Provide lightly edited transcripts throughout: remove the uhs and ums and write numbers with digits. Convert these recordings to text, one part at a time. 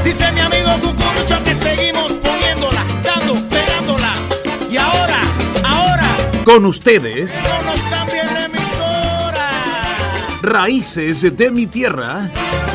Dice mi amigo Cucurucho que seguimos poniéndola, dando, pegándola. Y ahora, con ustedes, no nos cambien la emisora. Raíces de mi Tierra.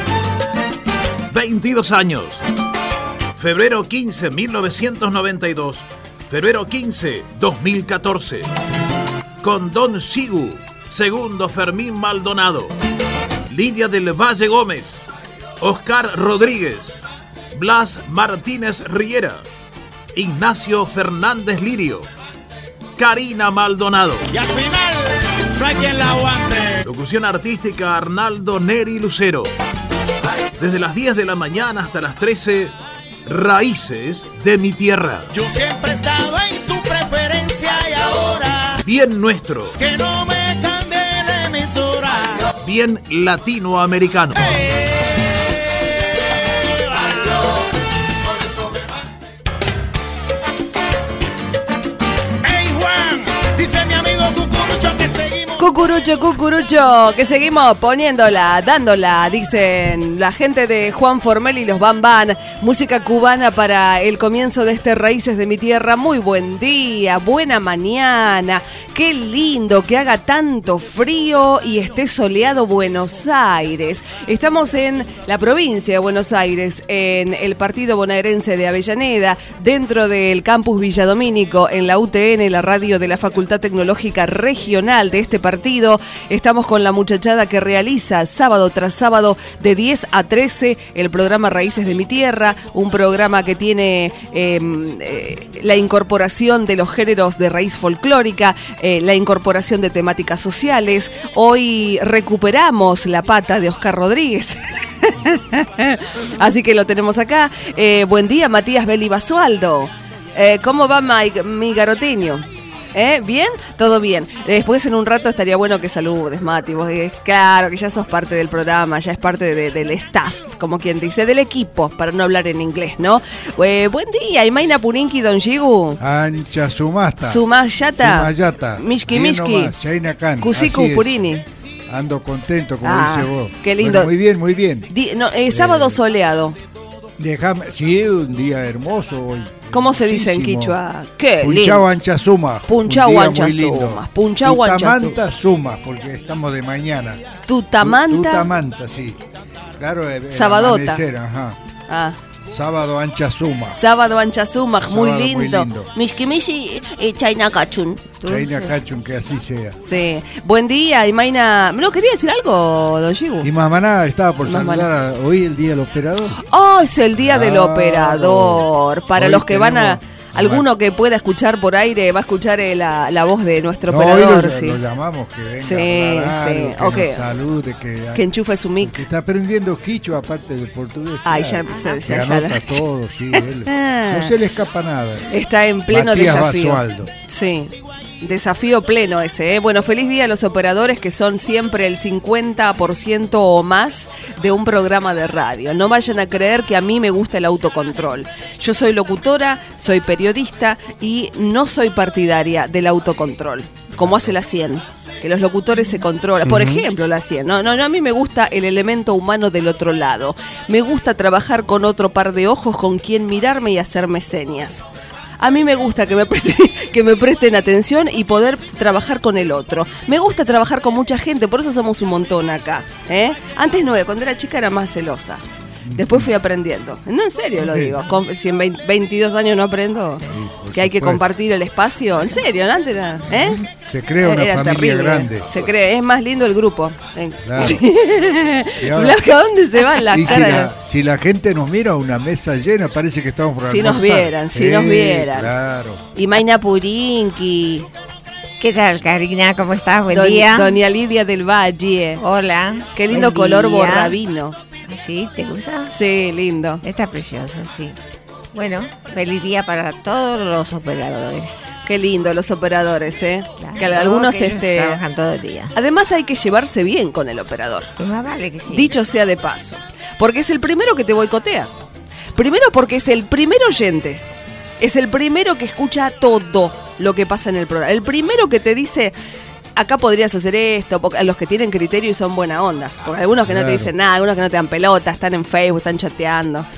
22 años. Febrero 15, 1992. Febrero 15, 2014. Con Don Sigu, segundo Fermín Maldonado, Lidia del Valle Gómez, Oscar Rodríguez, Blas Martínez Riera, Ignacio Fernández Lirio, Karina Maldonado. Y al final, no hay quien la aguante. Locución artística Arnaldo Neri Lucero. Desde las 10 de la mañana hasta las 13, Raíces de mi Tierra. Yo siempre he estado en tu preferencia y ahora Bien nuestro, que no me cambie la emisora. bien latinoamericano. Hey Juan, dice mi amigo Cucurucho que seguimos. Cucurucho, que seguimos poniéndola, dándola, dicen la gente de Juan Formel y los Bam Bam. Música cubana para el comienzo de este Raíces de mi Tierra. Muy buen día, buena mañana. Qué lindo que haga tanto frío y esté soleado Buenos Aires. Estamos en la provincia de Buenos Aires, en el partido bonaerense de Avellaneda, dentro del campus Villadomínico, en la UTN, la radio de la Facultad Tecnológica Regional de este partido. Estamos con la muchachada que realiza sábado tras sábado de 10 a 13 el programa Raíces de mi Tierra, un programa que tiene la incorporación de los géneros de raíz folclórica, la incorporación de temáticas sociales. Hoy recuperamos la pata de Oscar Rodríguez. Así que lo tenemos acá. Buen día, Matías Beli Basualdo. ¿Cómo va mi garotinho? ¿Bien? Todo bien. Después en un rato estaría bueno que saludes, Mati. Vos, claro, que ya sos parte del programa, ya es parte del staff, como quien dice, del equipo, para no hablar en inglés, ¿no? Buen día, Imaina Purinki, Don Shigu. Ancha Sumasta. Sumayata. Mishki. Chaina Khan. Kusiku Purini. Ando contento, como dice vos. Qué lindo. Bueno, muy bien. Sábado soleado. Sí, un día hermoso hoy. ¿Cómo se dice en quichua? Qué lindo. Punchau Anchasuma. Punchau Anchasuma. Tutamanta Suma, porque estamos de mañana. Tutamanta, sí. Claro, Sabadota. Ajá. Sábado Anchasuma. Sábado Anchasuma, muy lindo. Mishkimishi Chaina Kachun. Chaina Kachun, que así sea. Sí. Buen día, Imaina. ¿No quería decir algo, Don Shigu? Y Mamaná estaba por saludar hoy el día del operador. Oh, es el día del operador. Para hoy los que van a... Alguno que pueda escuchar por aire va a escuchar la voz de nuestro operador. Hoy lo llamamos, que venga sí. que nos salude, que enchufe su mic. Que está aprendiendo quichua aparte del portugués. Ay, claro. ya anota todo, sí. No se le escapa nada. Está en pleno Matías desafío. Basualdo. Sí. Desafío pleno ese, ¿eh? Bueno, feliz día a los operadores, que son siempre el 50% o más de un programa de radio. No vayan a creer que a mí me gusta el autocontrol. Yo soy locutora, soy periodista y no soy partidaria del autocontrol, como hace la 100. Que los locutores se controlan. Por ejemplo, la 100. No, a mí me gusta el elemento humano del otro lado. Me gusta trabajar con otro par de ojos con quien mirarme y hacerme señas. A mí me gusta que me presten atención y poder trabajar con el otro. Me gusta trabajar con mucha gente, por eso somos un montón acá. Antes no, cuando era chica era más celosa. Después fui aprendiendo. No, en serio lo digo. Si en 22 años no aprendo que hay que compartir el espacio. En serio, antes era... Se crea una familia terrible, grande. Se cree, es más lindo el grupo. Claro. ¿A dónde se van las caras? Si la gente nos mira a una mesa llena, parece que estamos por almorzar. Si nos vieran. Claro. Y Maina Purinki. ¿Qué tal, Karina? ¿Cómo estás? Buen día. Doña Lidia del Valle. Hola. Qué lindo color borrabino. ¿Sí? ¿Te gusta? Sí, lindo. Está precioso, sí. Bueno, feliz día para todos los operadores. Qué lindo los operadores, Claro, que algunos trabajan todo el día. Además hay que llevarse bien con el operador. Pues más vale que sí. Dicho sea de paso. Porque es el primero que te boicotea. Primero porque es el primer oyente. Es el primero que escucha todo lo que pasa en el programa. El primero que te dice... Acá podrías hacer esto, porque los que tienen criterio y son buena onda. Porque algunos que no te dicen nada, algunos que no te dan pelota, están en Facebook, están chateando.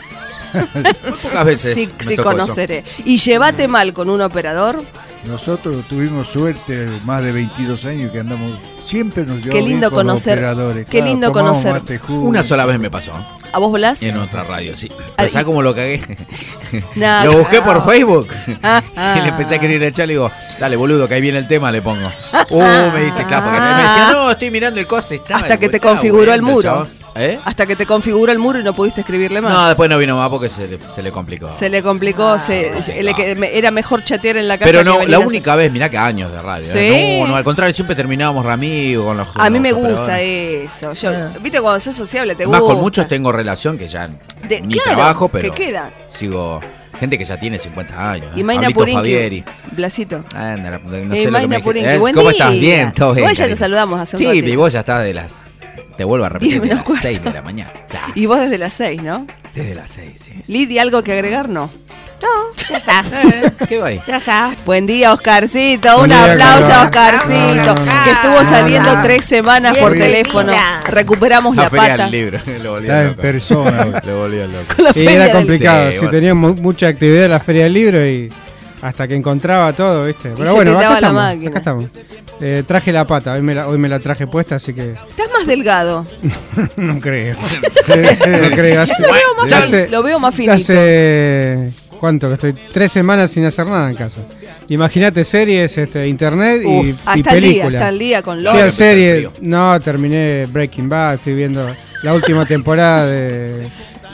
Pocas veces. Sí, me sí tocó conoceré. ¿Y llévate mal con un operador? Nosotros tuvimos suerte, más de 22 años que andamos, siempre nos llevamos Qué lindo bien con los conocer, operadores. qué lindo tomamos conocer. mate juntos. Una sola vez me pasó. ¿A vos volás? En otra radio, sí. Ay, ¿Sabes cómo lo cagué? Nah, Lo busqué por cagao. Facebook. Ah, Y le empecé a querer echar, le digo, dale boludo, que ahí viene el tema, le pongo. Me dice, claro, porque me decía, no, estoy mirando el coso. Hasta que te configuró el muro. ¿Eh? Hasta que te configuró el muro y no pudiste escribirle más. No, después no vino más porque se le complicó. Se le complicó, era mejor chatear en la casa. Pero que no, venir la a- única vez, mirá que años de radio. Sí. No, al contrario, siempre terminábamos amigos con los A mí me los gusta operadores. eso. Viste, cuando sos sociable te Más gusta. con muchos tengo relación que ya ni claro, trabajo, pero que queda. sigo gente que ya tiene 50 años. Y Mayna Pablito Purinqui, Fabieri. Blasito. No Y sé lo que Mayna me Purinqui, dijiste. buen ¿Cómo día. estás? Bien, todo bien. Igual ya lo cariño. saludamos hace un Sí, ratito. y vos ya estás te vuelvo a repetir, 10 de menos las cuarto. 6 de la mañana. Claro, Y vos desde las 6, ¿no? desde las 6, sí. Lidia, ¿algo que agregar? No. No, ya está. ¿Qué va ahí? Ya está. Buen día, Oscarcito. Buen Un día, aplauso a Carlos. Oscarcito, No. que estuvo saliendo No. 3 semanas por Bienvenida. teléfono. Recuperamos la Feria pata. del libro. Lo volví Está en loco. persona. Lo volví loco. Con la Sí, feria era del- complicado, Sí, si bueno. teníamos mucha actividad en la Feria del Libro y hasta que encontraba todo, ¿viste? se Pero bueno, te acá daba la estamos, máquina. acá estamos. Traje la pata, hoy me la traje puesta, así que Estás más delgado. no creo. No creo. Yo lo veo más, hace- lo veo más finito. hace ¿cuánto? Que estoy 3 semanas sin hacer nada en casa. Imagínate series, internet y Hasta el día, películas. hasta el día con Fui a Empezó el Lost. serie, frío. no, terminé Breaking Bad, estoy viendo la última temporada de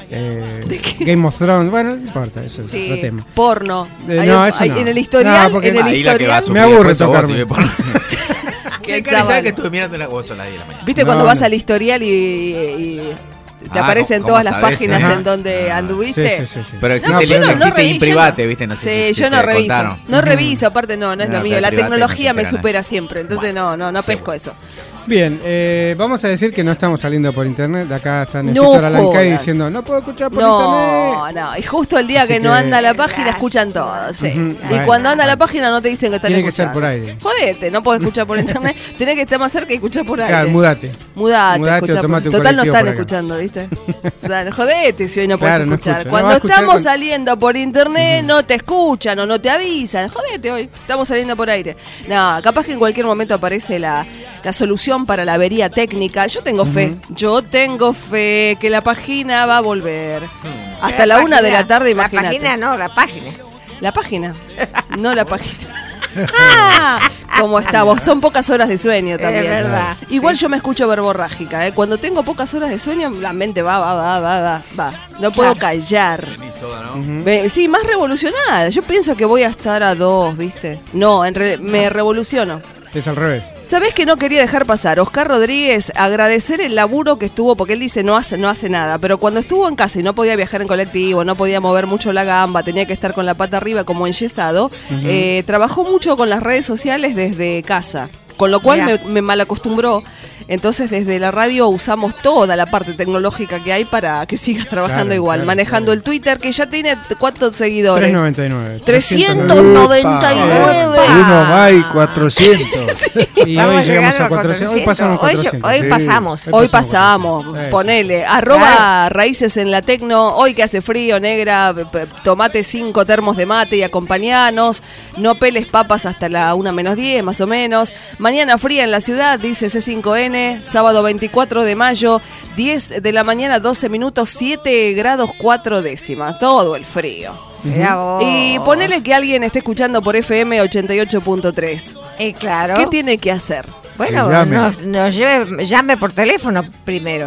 Game of Thrones. Bueno, no importa, eso es Sí, otro tema. porno. No, eso no. En el historial, No, porque- en el Ahí la que va a historial. sufrir Me aburre después sos vos, tocarme. si me pones. Que Che, Cari, ¿sabes sábado. que estuve mirando una cosa a las 10 de la mañana? ¿Viste No, cuando vas no. al historial y te Ah, aparecen ¿cómo todas las sabés? páginas Ajá. en donde Ah. anduviste? Sí. Pero No, existe, yo no existe reviso, Imprivate, yo no- ¿viste? No sé Sí, si yo te no reviso. contaron. No reviso, aparte no es No, lo mío. pero La private tecnología no se me entera supera nadie. siempre, entonces no pesco seguro. eso. Bien, vamos a decir que no estamos saliendo por internet. Acá está No Néstor Alancay jodas. diciendo, no puedo escuchar por No, internet. no. Y justo el día Así que no que- anda la página, escuchan todo. Sí. Ujú, Y bueno, cuando anda la bueno. página no te dicen que están Tiene que ser escuchando. por aire. Jodete, no podés escuchar por internet. Tenés que estar más cerca y escuchar por aire. Claro, mudate. Mudate, Mudate escuchá o por- tomate un Total no colectivo están por acá. escuchando, ¿viste? O sea, jodete si hoy no puedes Claro, no escuchar. escucha. No Cuando va a escuchar estamos con- saliendo por internet no te escuchan o no te avisan. Jodete hoy, estamos saliendo por aire. No, capaz que en cualquier momento aparece la solución para la avería técnica. Yo tengo fe que la página va a volver. Hasta la 1 de la tarde, imagínate. La página no, la página. La página, no la página. ¿Cómo estamos? Son pocas horas de sueño también. Es verdad. Igual yo me escucho verborrágica, ¿eh? Cuando tengo pocas horas de sueño, la mente va. No puedo callar. Sí, más revolucionada. Yo pienso que voy a estar a 2, ¿viste? No, me revoluciono. Es al revés. ¿Sabés que no quería dejar pasar? Oscar Rodríguez, agradecer el laburo que estuvo, porque él dice no hace nada, pero cuando estuvo en casa y no podía viajar en colectivo, no podía mover mucho la gamba, tenía que estar con la pata arriba como enyesado, trabajó mucho con las redes sociales desde casa, con lo cual Mirá. me malacostumbró. Entonces desde la radio usamos toda la parte tecnológica que hay para que sigas trabajando Claro, igual, claro, manejando claro. el Twitter, que ya tiene ¿cuántos seguidores? 399. 399. Uno más y 400. Y Vamos hoy llegamos llegando a 400. Hoy pasamos Hoy 400. hoy Sí. pasamos. Hoy pasamos, ponele, @, raíces en la tecno, hoy que hace frío, negra, tomate 5 termos de mate y acompañanos, no peles papas hasta la 1 menos 10 más o menos, mañana fría en la ciudad, dice C5N, sábado 24 de mayo, 10 de la mañana, 12 minutos, 7 grados 4 décimas, todo el frío. Mirá vos. Y ponele que alguien esté escuchando por FM 88.3, Claro. ¿qué tiene que hacer? Bueno, Que llame. llame por teléfono primero.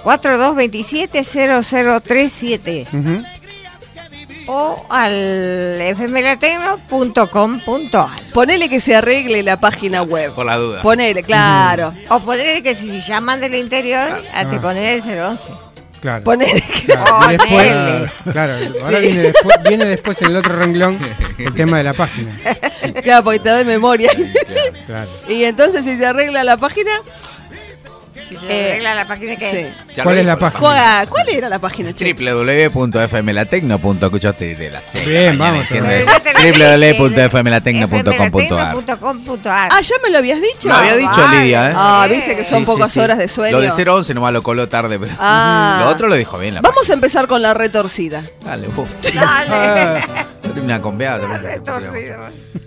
4227-0037 Ujú. o al fmlatecno.com.ar. Ponele que se arregle la página web. Por la duda. Ponele, claro. O poner que si llaman del interior, a te poner el 011. Claro. Ponele que... Claro, y después, Ponele. claro, ahora Sí. viene después en el otro renglón el tema de la página. Claro, porque te doy memoria. Claro. Y entonces, si se arregla la página, Si se arregla la página que... Sí. Ya ¿Cuál lo es la dijo, página? ¿Cuál era la página, Che? www.fmlatecno.escuchaste de la serie. Bien, vamos. www.fmlatecno.com.ar. Ah, ¿ya me lo habías dicho? Lo había dicho Lidia, ¿eh? Ah, viste que son pocas horas de sueño. Lo de 011 nomás lo coló tarde, pero Ah. lo otro lo dijo bien. Vamos a empezar con la retorcida. Dale, vos. Dale. No tiene una conveada. Retorcido.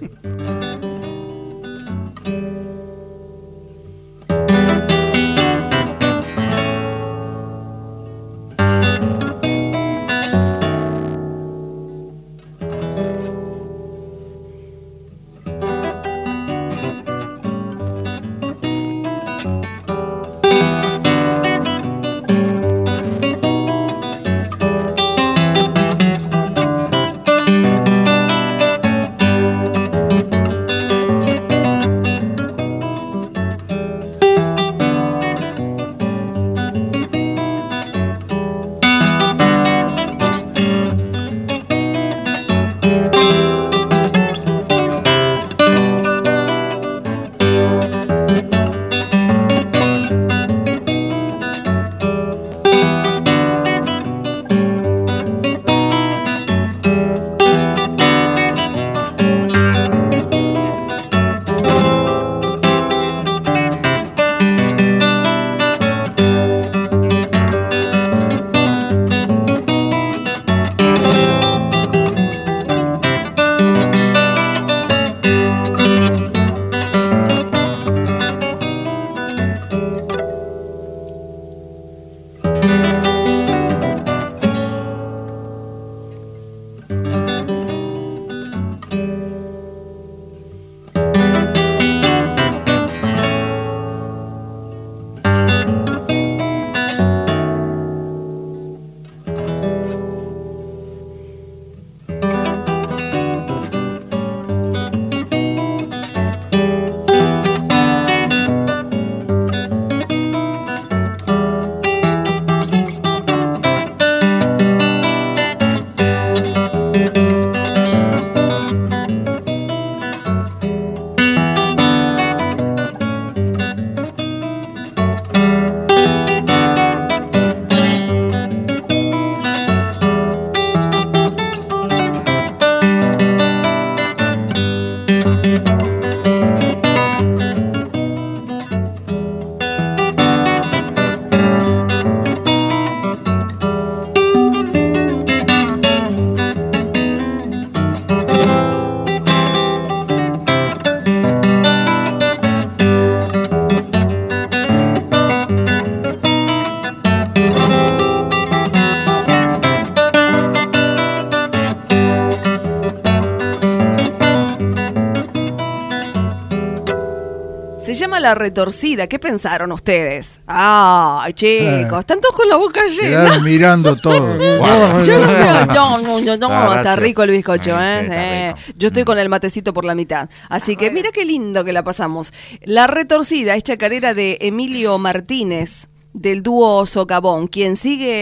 Se llama La Retorcida. ¿Qué pensaron ustedes? Ay, chicos, están todos con la boca llena. Quedaron mirando todo. Yo no veo. No, está rico el bizcocho, Ay, sí, ¿eh? está rico. Yo estoy con el matecito por la mitad. Así que mira qué lindo que la pasamos. La Retorcida es chacarera de Emilio Martínez, del dúo Socavón, quien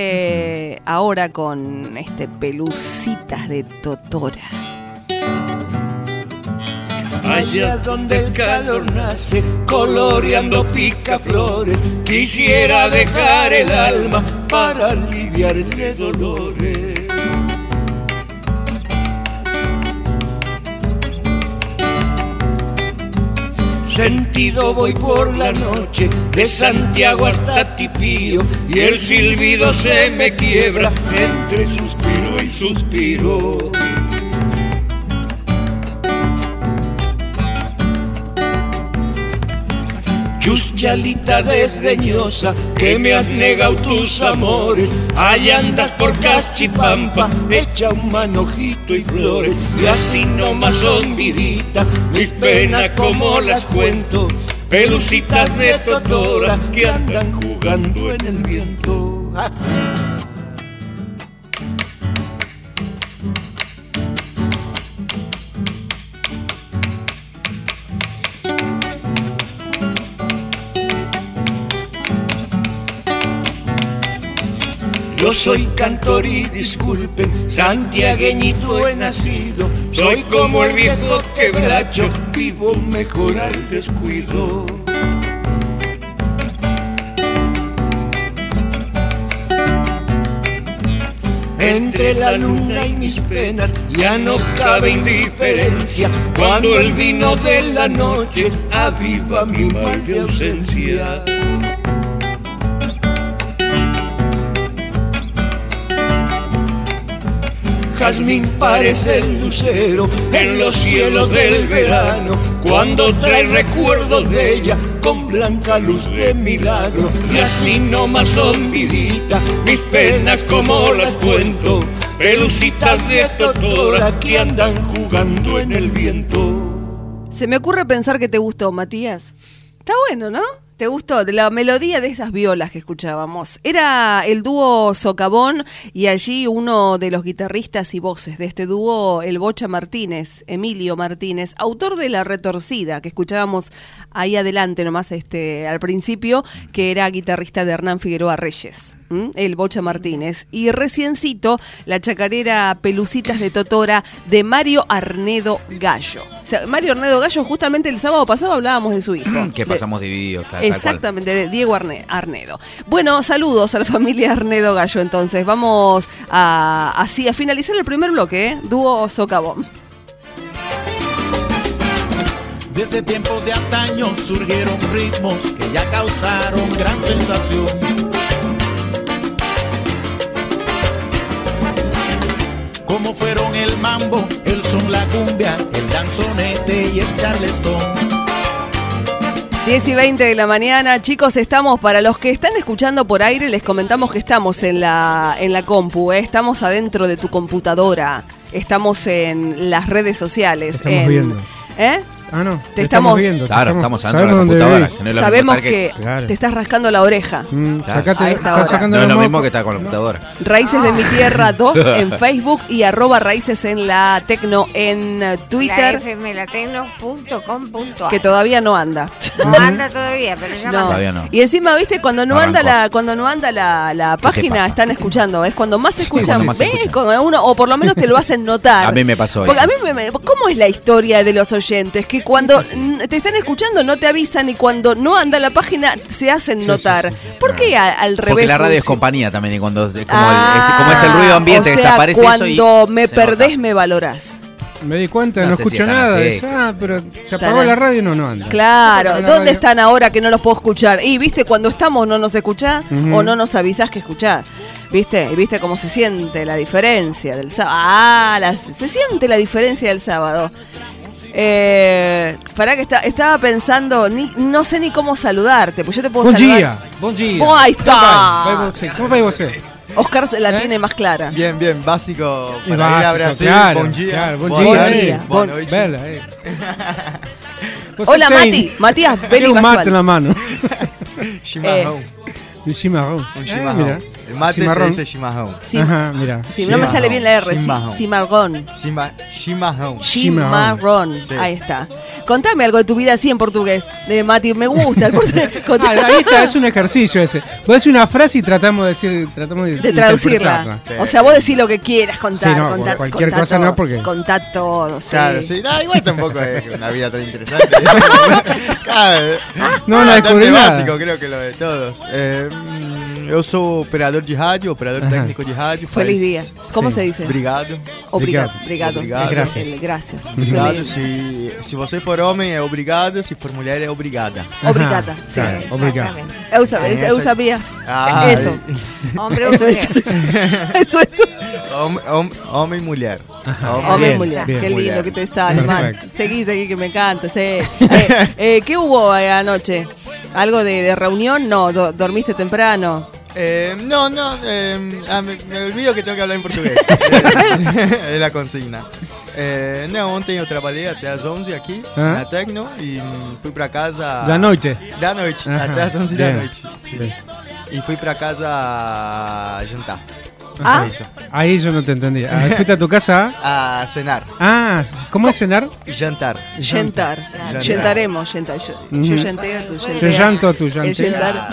sigue ahora con Pelucitas de Totora. Allá donde el calor nace, coloreando picaflores, quisiera dejar el alma para aliviarle dolores. Sentido voy por la noche, de Santiago hasta Tipío, y el silbido se me quiebra entre suspiro y suspiro. Chuchalita desdeñosa, que me has negado tus amores, allá andas por Cachipampa, echa un manojito y flores, y así nomás son vidita, mis penas como las cuento, pelucitas de totora que andan jugando en el viento. ¡Ah! Yo soy cantor y disculpen, santiagueñito he nacido, soy como el viejo quebracho, vivo mejor al descuido. Entre la luna y mis penas ya no cabe indiferencia. Cuando el vino de la noche aviva mi mal de ausencia. Jazmín parece el lucero en los cielos del verano, cuando trae recuerdos de ella con blanca luz de milagro. Y así nomás son mi vida, mis penas como las cuento, pelucitas de totora que andan jugando en el viento. Se me ocurre pensar que te gustó, Matías. Está bueno, ¿no? ¿Te gustó? De la melodía de esas violas que escuchábamos. Era el dúo Socavón y allí uno de los guitarristas y voces de este dúo, el Bocha Martínez, Emilio Martínez, autor de La Retorcida, que escuchábamos ahí adelante nomás al principio, que era guitarrista de Hernán Figueroa Reyes. El Bocha Martínez. Y reciencito, la chacarera Pelucitas de Totora de Mario Arnedo Gallo. O sea, Mario Arnedo Gallo, justamente el sábado pasado hablábamos de su hijo. Que pasamos divididos. Exactamente, de Diego Arnedo. Bueno, saludos a la familia Arnedo Gallo entonces. Vamos a finalizar el primer bloque, Dúo Socavón. Desde tiempos de antaño surgieron ritmos que ya causaron gran sensación. Como fueron el mambo, el son, la cumbia, el danzonete y el charleston. 10 y 20 de la mañana, chicos, estamos, para los que están escuchando por aire, les comentamos que estamos en la compu, estamos adentro de tu computadora, estamos en las redes sociales. Estamos viendo. Ah, no. Te estamos viendo. Claro, estamos adentro de la computadora. Sabemos que te estás rascando la oreja. Claro. Estás sacando no es lo mismo que estar con la computadora. Raíces de mi Tierra 2 en Facebook y @Raíces en la Tecno en Twitter. fmlatecno.com.ar Que todavía no anda. No anda todavía, pero ya no. Todavía no. Y encima, viste, cuando no anda la página, están escuchando. Es cuando más se escuchan. O por lo menos te lo hacen notar. A mí me pasó porque eso. a mí ¿cómo es la historia de los oyentes? Que cuando te están escuchando no te avisan y cuando no anda la página se hacen notar. ¿Por qué al revés? Porque la radio es compañía también y cuando como es el ruido ambiente, o sea, desaparece cuando eso y cuando me se perdés nota. me valorás. Me di cuenta, no sé escucho si están nada. así. Pero se apagó la radio y no anda. Claro, ¿dónde ¿dónde están ahora que no los puedo escuchar? Y viste, cuando estamos no nos escuchás o no nos avisás que escuchás. ¿Viste? ¿Y viste cómo se siente la diferencia del sábado? Se siente la diferencia del sábado. Pará que estaba pensando, no sé ni cómo saludarte, pues yo te puedo saludar. Buen día. Oh, ahí está. ¿Cómo va você? Oscar se la tiene más clara. Bien, básico Y para ir a básico, Brasil. claro, Bom dia. claro, bom Boa dia. noite. Boa Bom- noite. Bela, Você Hola, tem- Matías Tem Beli um mate Basual. na mano. Chimarrão. Un chimarrón. Un chimarrão. Mira. El mate Chimarrón. se dice chimarrão. Sí. Ajá, mira. Sí, no me sale bien la R. Chimarrón. Cimarrón. Chimarrão. Chimarrón. Sí. Ahí está. Contame algo de tu vida así en portugués. De Mati, me gusta el portugués. Ahí está, es un ejercicio ese. Vos decís una frase y tratamos de de traducirla. interpretarla. O sea, vos decís lo que quieras contar. Sí, no, contá, cualquier contá cosa todo, no, porque- Contá todo, sí. Claro, sí. No, igual tampoco es una vida tan interesante. Claro, No, no bastante descubrí nada. básico, creo que lo de todos. Eu sou operador de rádio, operador Ajá. técnico de rádio. Feliz día. ¿Cómo Sí. se dice? Obrigado. Obrigado. Obrigado. Gracias. Gracias. Obrigado. Qué lindo. Se você for homem, é obrigado. Se for mulher, é obrigada. Obrigada. Ajá, Sí. claro, obrigado. Eu sabía. Ah, Eso. Hombre o Eso, mujer. eso. Homem e mulher. Hombre y Bien, mujer. bien. Qué lindo Mujer. que te sale, man. Perfecto. Seguí, que me encanta. Sí. ¿Qué hubo anoche? ¿Algo de reunión? No, ¿dormiste temprano? No, me olvido que tengo que hablar en portugués. Es la consigna. Não, ontem eu trabalhei até às 11 aqui na Tecno e fui pra casa... Da noite. Da noite, Ajá, até às 11 bien. da noite. Bien. E fui pra casa jantar. Ah. Isso. Ahí yo no te entendí. Fuiste a tu casa. A cenar. ¿Cómo es cenar? Jantar. Yentar. Yantar. Yentaremos. Yo yenteo, tú Yo yenteas. llanto, tú El llanteas. yentar.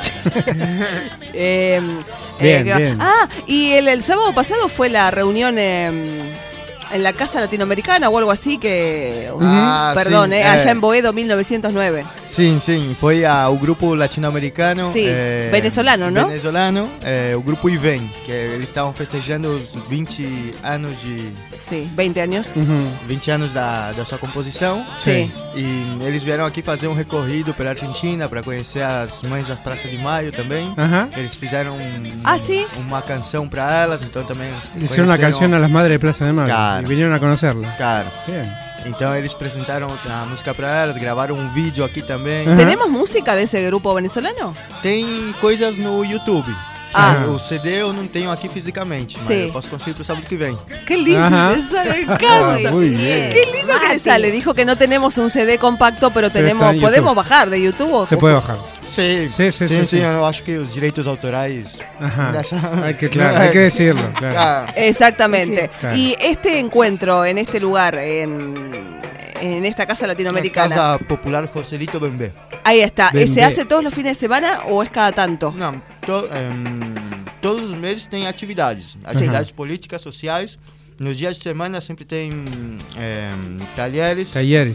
Bien, bien. Y el sábado pasado fue la reunión en la Casa Latinoamericana o algo así que... Ah, perdón, sí, allá en Boedo 1909. Sim, foi o grupo latino-americano. Sim, venezolano, não? Venezolano, o grupo IVEN, que eles estavam festejando os 20 anos de... Sim, 20 anos. 20 anos da sua composição. Sim. E eles vieram aqui fazer um recorrido pela Argentina para conhecer as mães da Praça de Maio também. Eles fizeram uma canção para elas, então também hicieron una canción a las madres de Plaza de Mayo Claro. y vinieron a conocerla. Claro. Bien. Então eles apresentaram a música para elas, gravaram um vídeo aqui também. ¿Tenemos música de ese grupo venezolano? Tem coisas no YouTube. O CD eu não tenho aqui fisicamente, mas eu posso conseguir pro sábado que vem. Qué lindo que le sale, me encanta. Muy bien. Qué lindo que le sale. Dijo que no tenemos un CD compacto, pero tenemos, podemos bajar de YouTube. Se puede bajar. Sim, eu acho que os direitos autorais. Hay que decirlo. Claro. Exactamente. Sí, claro. Y este encuentro en este lugar, en esta casa latinoamericana. Casa Popular Joselito Bembé. Ahí está. Bembé. ¿Se hace todos los fines de semana o es cada tanto? Não, todos os meses tem atividades políticas, sociais. Nos dias de semana sempre tem talheres.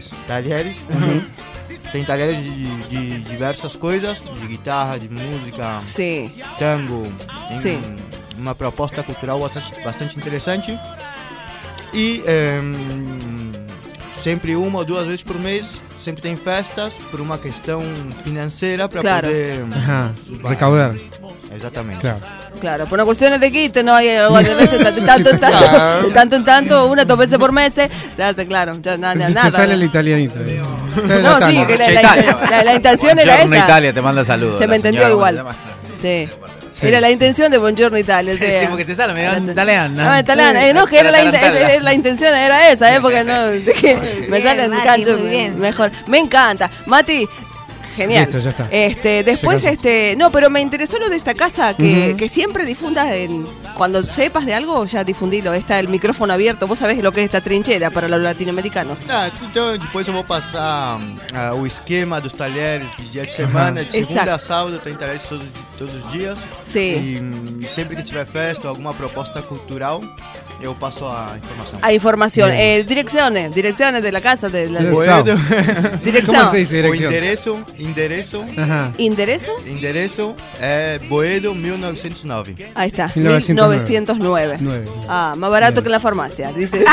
Tem talheres de diversas coisas, de guitarra, de música, tango. Tem uma proposta cultural bastante interessante. E sempre 1 ou 2 vezes por mês, sempre tem festas por uma questão financeira para poder recaudar. Exatamente. Claro, por una cuestión de quite, no hay de tanto en tanto, 1 o 2 veces por mes, se hace, claro, ya nada. Te sale el italianito. No, sí, que la intención era esa. Italia, te manda saludos. Se me entendió igual. Sí. Era la intención de Buongiorno Italia. Sí, porque te sale medio italiano. No, que era la intención era esa, porque no, me sale en cancho mejor. Me encanta. Mati, genial. Listo, ya está. Después, no, pero me interesó lo de esta casa, que siempre difundas, cuando sepas de algo, ya difundilo. Está el micrófono abierto, vos sabés lo que es esta trinchera para los latinoamericanos. Então depois eu vou passar o esquema dos talheres de dia de semana, de segunda a sábado tem talheres todos os dias. Sim. E sempre que tiver festa ou alguma proposta cultural, eu passo a informação. A información. Direcciones de la casa. Boedo. Dirección. ¿Cómo se dice O dirección? endereço ¿Enderezo? é Boedo 1909. Ahí está, 1909. Más barato que en la farmacia, dice.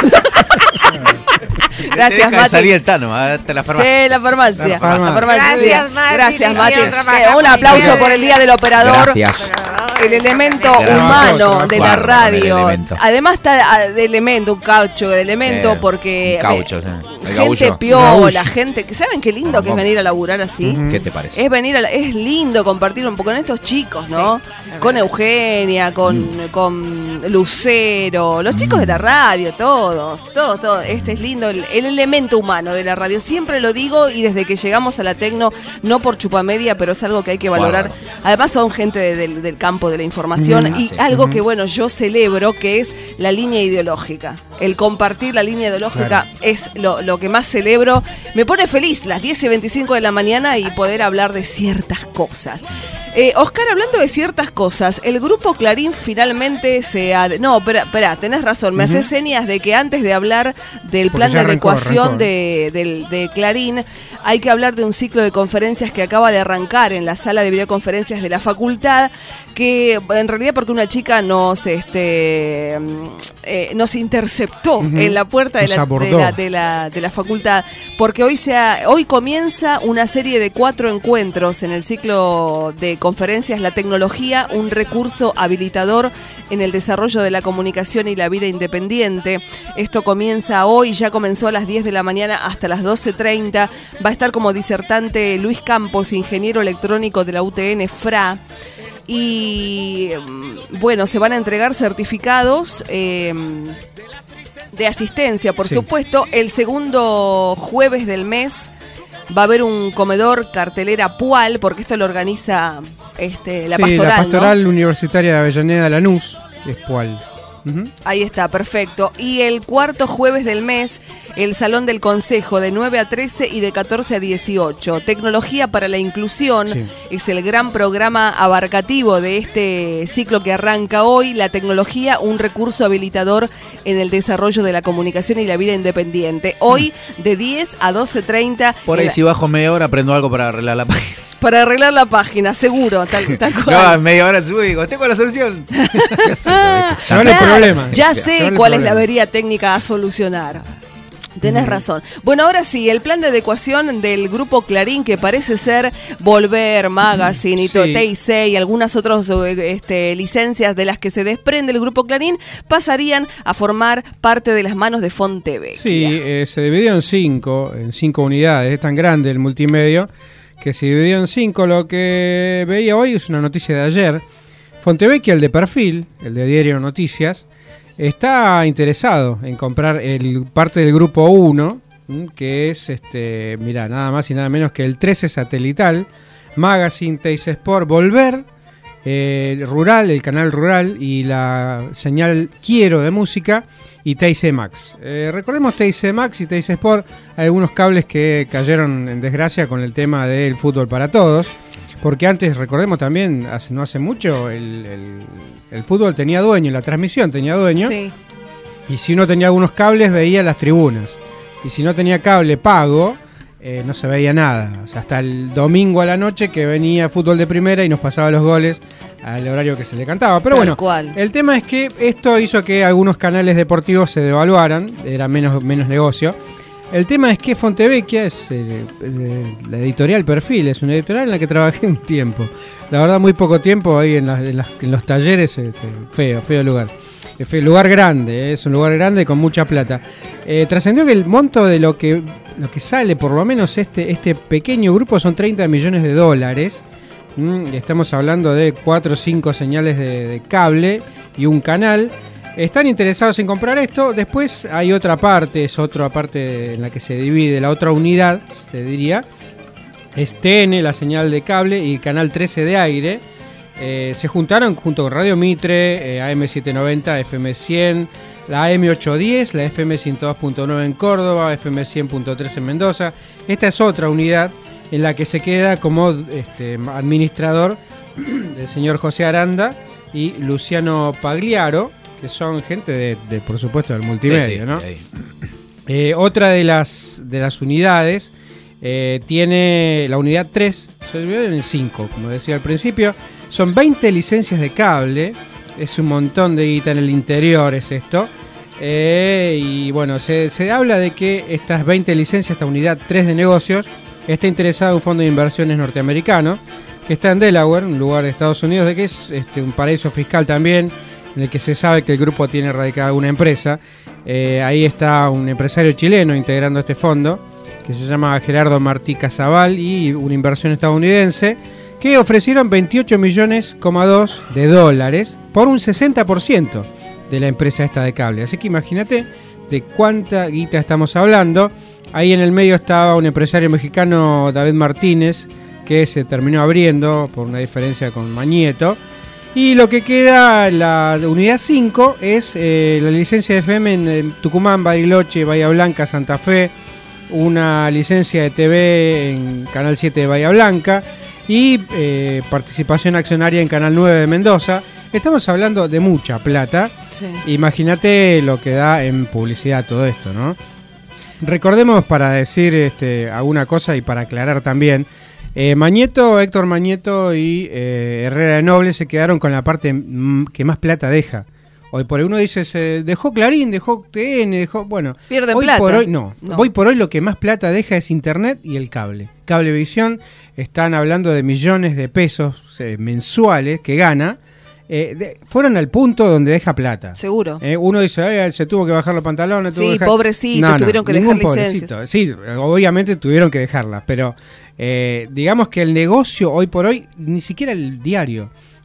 Gracias, Mati. Salí el Tano, hasta la farmacia. Sí, la farmacia. Gracias, Mati. Gracias, Mati. Un aplauso por el Día del Operador. Gracias. El elemento Gran humano de la Bárbaro, radio. el elemento. Además está de elemento, un caucho de elemento, porque un caucho, gente piola, gente que saben qué lindo que es venir a laburar así. ¿Qué te parece? Es lindo compartir un poco con estos chicos, ¿no? Con Eugenia, con Lucero, los chicos de la radio, todos. Este es lindo, el elemento humano de la radio. Siempre lo digo, y desde que llegamos a la tecno, no por chupamedia, pero es algo que hay que valorar. Además son gente del campo de la información y algo que, bueno, yo celebro, que es la línea ideológica. El compartir la línea ideológica es lo que más celebro. Me pone feliz las 10:25 de la mañana y poder hablar de ciertas cosas. Oscar, hablando de ciertas cosas, el grupo Clarín finalmente no, espera, tenés razón, me haces señas de que antes de hablar del plan de adecuación de Clarín, hay que hablar de un ciclo de conferencias que acaba de arrancar en la sala de videoconferencias de la facultad, que en realidad porque una chica nos interceptó en la puerta de la facultad, porque hoy comienza una serie de 4 encuentros en el ciclo de conferencias La tecnología, un recurso habilitador en el desarrollo de la comunicación y la vida independiente. Esto comienza hoy, ya comenzó a las 10 de la mañana hasta las 12:30. Va a estar como disertante Luis Campos, ingeniero electrónico de la UTN FRA. Y bueno, se van a entregar certificados de asistencia, por supuesto. El segundo jueves del mes va a haber un comedor cartelera PUAL, porque esto lo organiza la pastoral. La pastoral, ¿no? Universitaria de Avellaneda Lanús es PUAL. Ahí está, perfecto. Y el cuarto jueves del mes, el Salón del Consejo, de 9 a 13 y de 14 a 18. Tecnología para la Inclusión es el gran programa abarcativo de este ciclo que arranca hoy. La tecnología, un recurso habilitador en el desarrollo de la comunicación y la vida independiente. Hoy, de 10 a 12:30. Por ahí, si bajo media hora, aprendo algo para arreglar la página. Para arreglar la página, seguro, tal cual. No, media hora subo y digo, tengo la solución. Ya sé cuál es la avería técnica a solucionar. Tenés razón. Bueno, ahora sí, el plan de adecuación del Grupo Clarín, que parece ser Volver, Magazine y TIC y algunas otras licencias de las que se desprende el Grupo Clarín, pasarían a formar parte de las manos de Fontevecchia. Sí, se dividió en cinco unidades. Es tan grande el multimedio que se dividió en 5. Lo que veía hoy es una noticia de ayer. Fontevecchia, el de perfil, el de Diario Noticias, está interesado en comprar parte del Grupo 1, que es, nada más y nada menos que el 13 Satelital, Magazine, TIC Sport, Volver, Rural, el canal Rural y la señal Quiero de música, y TIC Max. Recordemos TIC Max y TIC Sport, hay algunos cables que cayeron en desgracia con el tema del fútbol para todos, porque antes, recordemos también, no hace mucho, el fútbol tenía dueño, la transmisión tenía dueño, y si uno tenía algunos cables veía las tribunas, y si no tenía cable pago, no se veía nada. O sea, hasta el domingo a la noche que venía fútbol de primera y nos pasaba los goles al horario que se le cantaba. Pero bueno, el tema es que esto hizo que algunos canales deportivos se devaluaran, era menos negocio. El tema es que Fontevecchia es la editorial Perfil, es una editorial en la que trabajé un tiempo. La verdad, muy poco tiempo ahí en los talleres, feo lugar. Lugar grande, es un lugar grande con mucha plata. Trascendió que el monto de lo que sale, por lo menos este pequeño grupo, son $30 millones. Estamos hablando de 4 o 5 señales de cable y un canal. Están interesados en comprar esto. Después hay otra parte en la que se divide, la otra unidad, se diría, es TN, la señal de cable, y Canal 13 de aire. Se juntaron junto con Radio Mitre, AM790, FM100, la AM810, la FM 102.9 en Córdoba, FM 100.3 en Mendoza. Esta es otra unidad en la que se queda como administrador el señor José Aranda y Luciano Pagliaro, que son gente de por supuesto, del multimedia, ¿no? Otra de las unidades tiene la unidad 3, se dividió en 5, como decía al principio. Son 20 licencias de cable, es un montón de guita en el interior, es esto. Y bueno, se habla de que estas 20 licencias, esta unidad 3 de negocios, está interesada en un fondo de inversiones norteamericano, que está en Delaware, un lugar de Estados Unidos, de que es un paraíso fiscal también, en el que se sabe que el grupo tiene radicada una empresa. Ahí está un empresario chileno integrando este fondo, que se llama Gerardo Martí Casabal, y una inversión estadounidense, que ofrecieron $28,2 millones por un 60% de la empresa esta de cable. Así que imagínate de cuánta guita estamos hablando. Ahí en el medio estaba un empresario mexicano, David Martínez, que se terminó abriendo por una diferencia con Mañeto. Y lo que queda, la unidad 5, es la licencia de FM en Tucumán, Bariloche, Bahía Blanca, Santa Fe, una licencia de TV en Canal 7 de Bahía Blanca y participación accionaria en Canal 9 de Mendoza. Estamos hablando de mucha plata. Sí. Imagínate lo que da en publicidad todo esto, ¿no? Recordemos, para decir alguna cosa y para aclarar también, Héctor Mañeto y Herrera de Noble se quedaron con la parte que más plata deja. Hoy por hoy uno dice, se dejó Clarín, dejó TN, dejó... Bueno, pierde hoy plata. Por hoy, no. Hoy por hoy lo que más plata deja es Internet y el cable. Cablevisión, están hablando de millones de pesos mensuales que gana. Fueron al punto donde deja plata. Seguro. Uno dice, se tuvo que bajar los pantalones. Sí, pobrecito, tuvieron que dejar licencias. Sí, obviamente tuvieron que dejarlas, pero digamos que el negocio hoy por hoy, ni siquiera el diario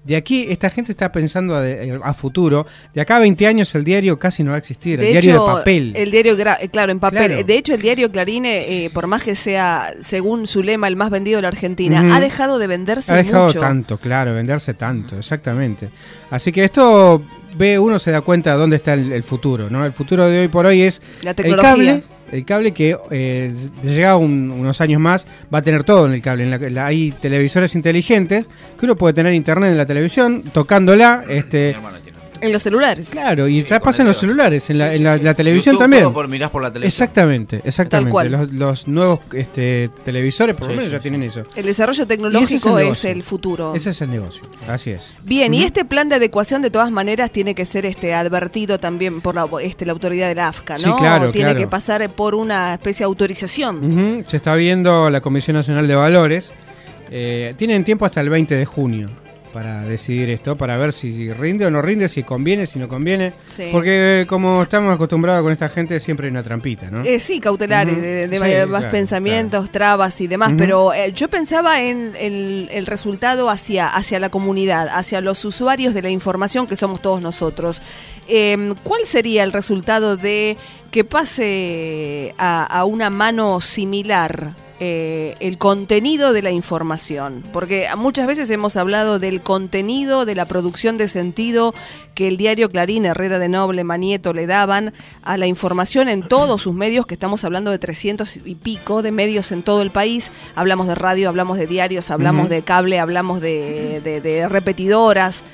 De aquí, esta gente está pensando a futuro. De acá a 20 años el diario casi no va a existir. El diario de papel. El diario, claro, en papel. Claro. De hecho, el diario Clarín, por más que sea, según su lema, el más vendido de la Argentina, ha dejado de venderse mucho. Ha dejado tanto, claro, venderse tanto, exactamente. Así que esto, uno se da cuenta de dónde está el futuro, ¿no? El futuro de hoy por hoy es la tecnología. El cable que llega unos años más va a tener todo en el cable. Hay televisores inteligentes que uno puede tener internet en la televisión, tocándola. En los celulares. Claro, y ya pasa en los celulares, en la televisión YouTube, también. Mirás por la televisión. Exactamente. Tal cual. Los nuevos televisores, por lo menos ya tienen eso. El desarrollo tecnológico es el futuro. Ese es el negocio, así es. Bien, y este plan de adecuación de todas maneras tiene que ser advertido también por la autoridad de la AFCA, ¿no? Sí, claro, tiene que pasar por una especie de autorización. Se está viendo la Comisión Nacional de Valores. Tienen tiempo hasta el 20 de junio para decidir esto, para ver si rinde o no rinde, si conviene, si no conviene. Sí. Porque como estamos acostumbrados con esta gente, siempre hay una trampita, ¿no? Sí, cautelares, de más pensamientos, trabas y demás, pero yo pensaba en el resultado hacia la comunidad, hacia los usuarios de la información que somos todos nosotros. ¿Cuál sería el resultado de que pase a una mano similar el contenido de la información? Porque muchas veces hemos hablado del contenido, de la producción de sentido que el diario Clarín, Herrera de Noble, Manieto le daban a la información en todos sus medios, que estamos hablando de 300 y pico de medios en todo el país. Hablamos de radio, hablamos de diarios, hablamos de cable, hablamos de repetidoras.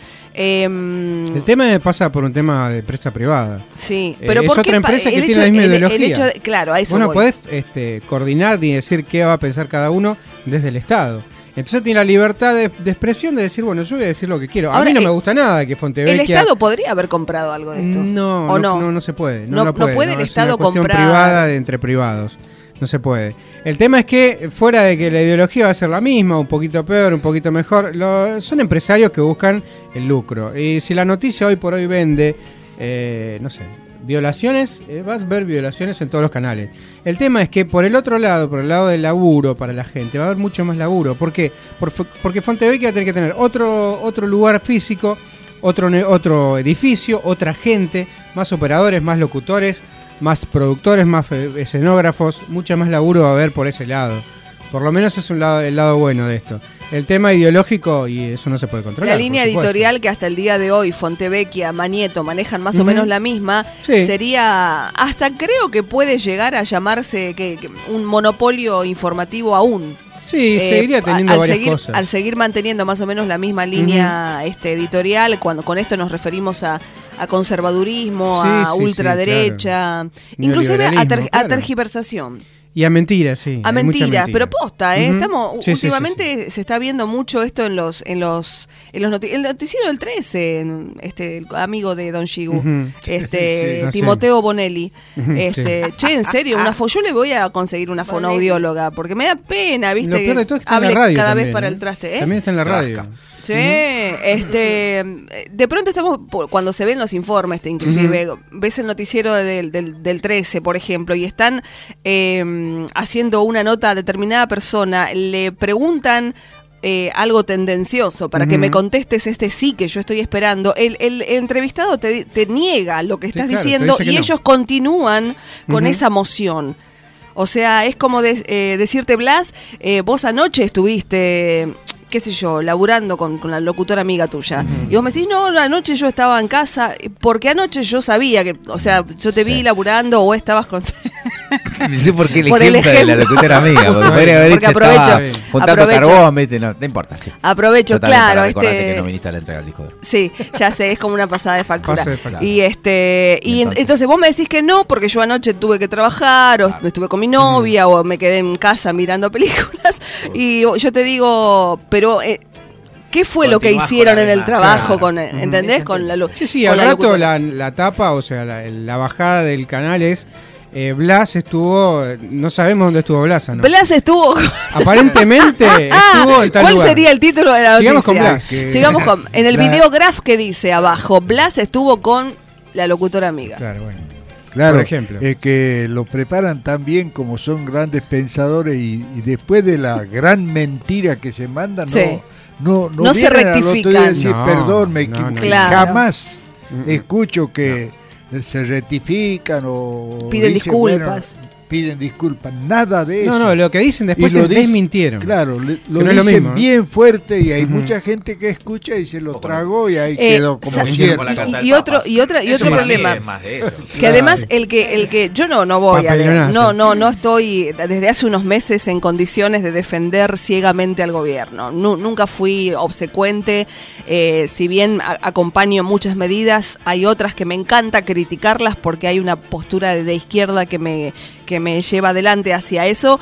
El tema pasa por un tema de empresa privada. Sí, pero es otra empresa que tiene la misma ideología. Claro, a eso vos no voy. podés coordinar ni decir qué va a pensar cada uno desde el Estado. Entonces tiene la libertad de expresión de decir, bueno, yo voy a decir lo que quiero. Ahora, a mí no me gusta nada que Fontevecchia... ¿El Estado podría haber comprado algo de esto? No se puede. No puede el Estado es una cuestión comprar... privada entre privados. No se puede. El tema es que, fuera de que la ideología va a ser la misma, un poquito peor, un poquito mejor, son empresarios que buscan el lucro. Y si la noticia hoy por hoy vende, no sé, violaciones, vas a ver violaciones en todos los canales. El tema es que por el otro lado, por el lado del laburo para la gente, va a haber mucho más laburo. ¿Por qué? Porque Fontevecchia va a tener que tener otro lugar físico, otro edificio, otra gente, más operadores, más locutores, más productores, más escenógrafos, mucha más laburo va a haber por ese lado. Por lo menos es el lado bueno de esto. El tema ideológico, y eso no se puede controlar. La línea editorial que hasta el día de hoy Fontevecchia, Manieto manejan más o menos la misma, sería, hasta creo que puede llegar a llamarse que un monopolio informativo aún. Sí, seguiría teniendo varias cosas. Al seguir manteniendo más o menos la misma línea editorial, cuando con esto nos referimos a conservadurismo, a ultraderecha, claro. Inclusive a tergiversación. Y a mentiras, sí. A mentiras, pero posta, estamos últimamente se está viendo mucho esto en el noticiero del 13, el amigo de Don Shigu, Timoteo Bonelli. Che, en serio, yo le voy a conseguir una fonoaudióloga porque me da pena, ¿viste? Que hable cada también, vez para el traste, También está en la radio. Sí, de pronto estamos, cuando se ven los informes, inclusive ves el noticiero del 13, por ejemplo, y están haciendo una nota a determinada persona, le preguntan algo tendencioso para que me contestes sí que yo estoy esperando, el entrevistado te niega lo que estás diciendo y ellos continúan con esa moción. O sea, es como decirte, Blas, vos anoche estuviste... qué sé yo, laburando con la locutora amiga tuya. Y vos me decís, no, anoche yo estaba en casa, porque anoche yo sabía que, o sea, yo te vi laburando o estabas con... No sé por qué el ejemplo de la locutora amiga, porque podría haber dicho estaba juntando carbón, no importa, sí. Aprovecho, total, claro. que no viniste a la entrega del disco. Sí, ya sé, es como una pasada de factura. Y entonces vos me decís que no, porque yo anoche tuve que trabajar, o estuve con mi novia, o me quedé en casa mirando películas, y yo te digo, pero... ¿qué fue lo que hicieron en el trabajo? ¿Entendés? Con la luz. Sí, al rato la tapa, o sea, la bajada del canal es... Blas estuvo, no sabemos dónde estuvo Blas, ¿no? Blas estuvo... Aparentemente estuvo en tal ¿Cuál lugar. sería el título de la noticia? Sigamos con Blas. Sigamos con... En el videograph que dice abajo, Blas estuvo con la locutora amiga. Claro, bueno. Claro, por ejemplo. Es que lo preparan tan bien como son grandes pensadores y después de la gran mentira que se mandan, Sí. no se vienen al otro día a rectifican. decir, No, perdón, me no, equivoqué. no. Claro. Jamás escucho que se rectifican o Piden dicen, disculpas. bueno, piden disculpas, nada de eso. No, lo que dicen después Y lo es dicen- desmintieron. Claro, lo Que no es lo dicen mismo, ¿no? bien fuerte y hay Ujú. mucha gente que escucha y se lo Ojo, tragó y ahí quedó como sa- cierto. Con la carta del y otro Papa. y otro Eso para mí problema. es más de eso. Que además el que yo no voy a Papelonazo. no estoy desde hace unos meses en condiciones de defender ciegamente al gobierno. Nunca fui obsecuente, si bien acompaño muchas medidas, hay otras que me encanta criticarlas porque hay una postura de izquierda que me lleva adelante hacia eso,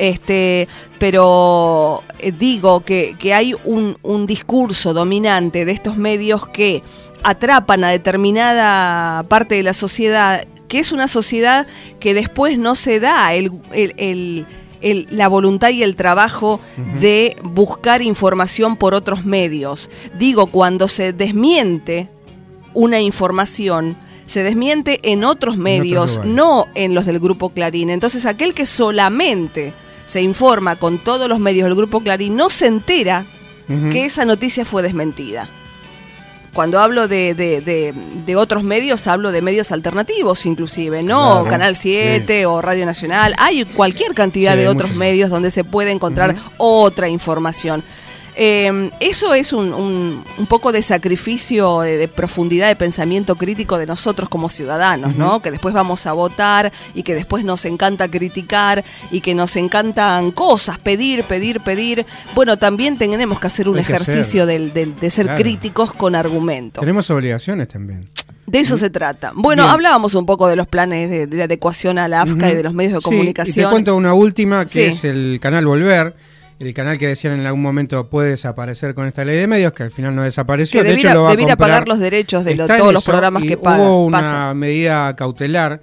pero digo que hay un discurso dominante de estos medios que atrapan a determinada parte de la sociedad, que es una sociedad que después no se da la voluntad y el trabajo de buscar información por otros medios. Digo, cuando se desmiente una información, se desmiente en otros medios, lugares. no en los del Grupo Clarín. Entonces, aquel que solamente se informa con todos los medios del Grupo Clarín no se entera que esa noticia fue desmentida. Cuando hablo de otros medios, hablo de medios alternativos inclusive, ¿no? Claro, Canal 7 o Radio Nacional. Hay cualquier cantidad Sí, de hay otros muchos. medios donde se puede encontrar otra información. Eso es un poco de sacrificio de profundidad de pensamiento crítico de nosotros como ciudadanos, ¿no? Que después vamos a votar y que después nos encanta criticar y que nos encantan cosas, pedir. Bueno, también tenemos que hacer un Hay que ejercicio de ser Claro. críticos con argumentos. Tenemos obligaciones también. De eso se trata. Bueno, Bien. hablábamos un poco de los planes de adecuación a la AFCA y de los medios de Sí, comunicación. y te cuento una última, que Sí. es el canal Volver, el canal que decían en algún momento puede desaparecer con esta ley de medios, que al final no desapareció. Que De hecho, lo va a debiera comprar. pagar los derechos de Está en todos los eso, programas y que pagan. Hubo una pasan. medida cautelar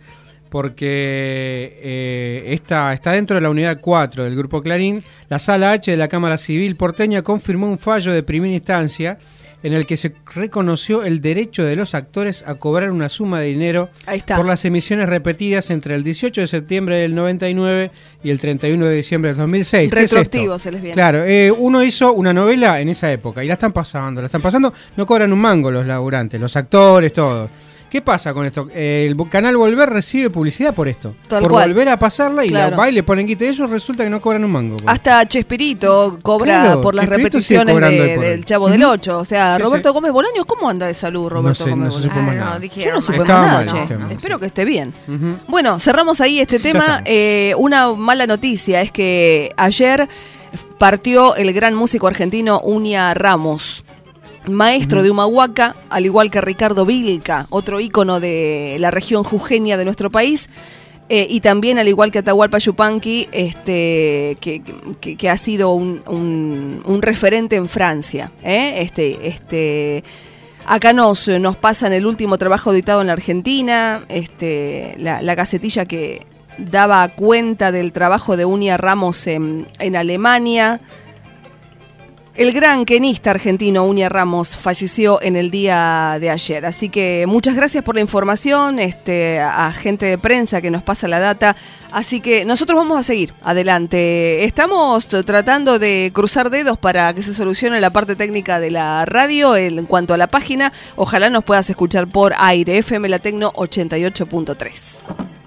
porque está dentro de la unidad 4 del Grupo Clarín. La Sala H de la Cámara Civil porteña confirmó un fallo de primera instancia en el que se reconoció el derecho de los actores a cobrar una suma de dinero Ahí está. por las emisiones repetidas entre el 18 de septiembre del 99 y el 31 de diciembre del 2006. ¿Qué es Retroactivo esto? se les viene. Claro, uno hizo una novela en esa época y la están pasando, no cobran un mango los laburantes, los actores, todo. ¿Qué pasa con esto? El canal Volver recibe publicidad por esto. Tal por cual. volver a pasarla y Claro. la va y le ponen quita de ellos, resulta que no cobran un mango. pues. Hasta Chespirito cobra Claro, por las Chespirito sigue repeticiones cobrando hoy por hoy. del Chavo del 8. O sea, Sí, Roberto sí. Gómez Bolaños, ¿cómo anda de salud, Roberto sé, Gómez no se Bolaños? supo más no, nada. Yo no dijeron supe Estaba más nada, mal che. el tema, Espero sí. que esté bien. Ujú. Bueno, cerramos ahí este Ya tema. Una mala noticia es que ayer partió el gran músico argentino Uña Ramos, maestro de Humahuaca, al igual que Ricardo Vilca, otro ícono de la región jujeña de nuestro país. Y también, al igual que Atahualpa Yupanqui, que ha sido un referente en Francia. Acá nos pasan el último trabajo editado en la Argentina, la gacetilla que daba cuenta del trabajo de Uña Ramos en Alemania. El gran quenista argentino Uña Ramos falleció en el día de ayer. Así que muchas gracias por la información, a gente de prensa que nos pasa la data. Así que nosotros vamos a seguir adelante. Estamos tratando de cruzar dedos para que se solucione la parte técnica de la radio en cuanto a la página. Ojalá nos puedas escuchar por aire. FM La Tecno 88.3.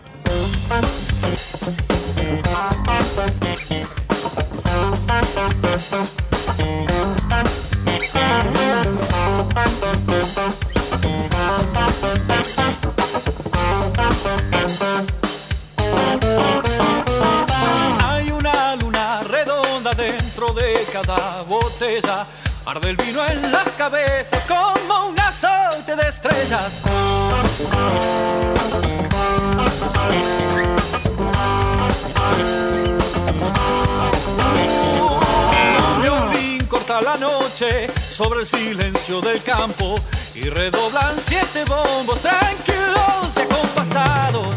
Hay una luna redonda dentro de cada botella. Arde el vino en las cabezas como un azote de estrellas. Un violín corta la noche sobre el silencio del campo y redoblan 7 bombos tranquilos y acompasados.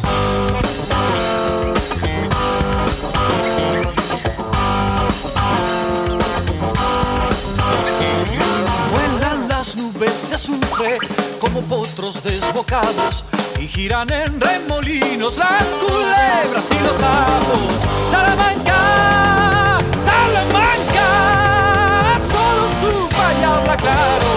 Vuelan las nubes de azufre con como potros desbocados y giran en remolinos las culebras y los sapos. Salamanca, Salamanca, solo supa y habla claro.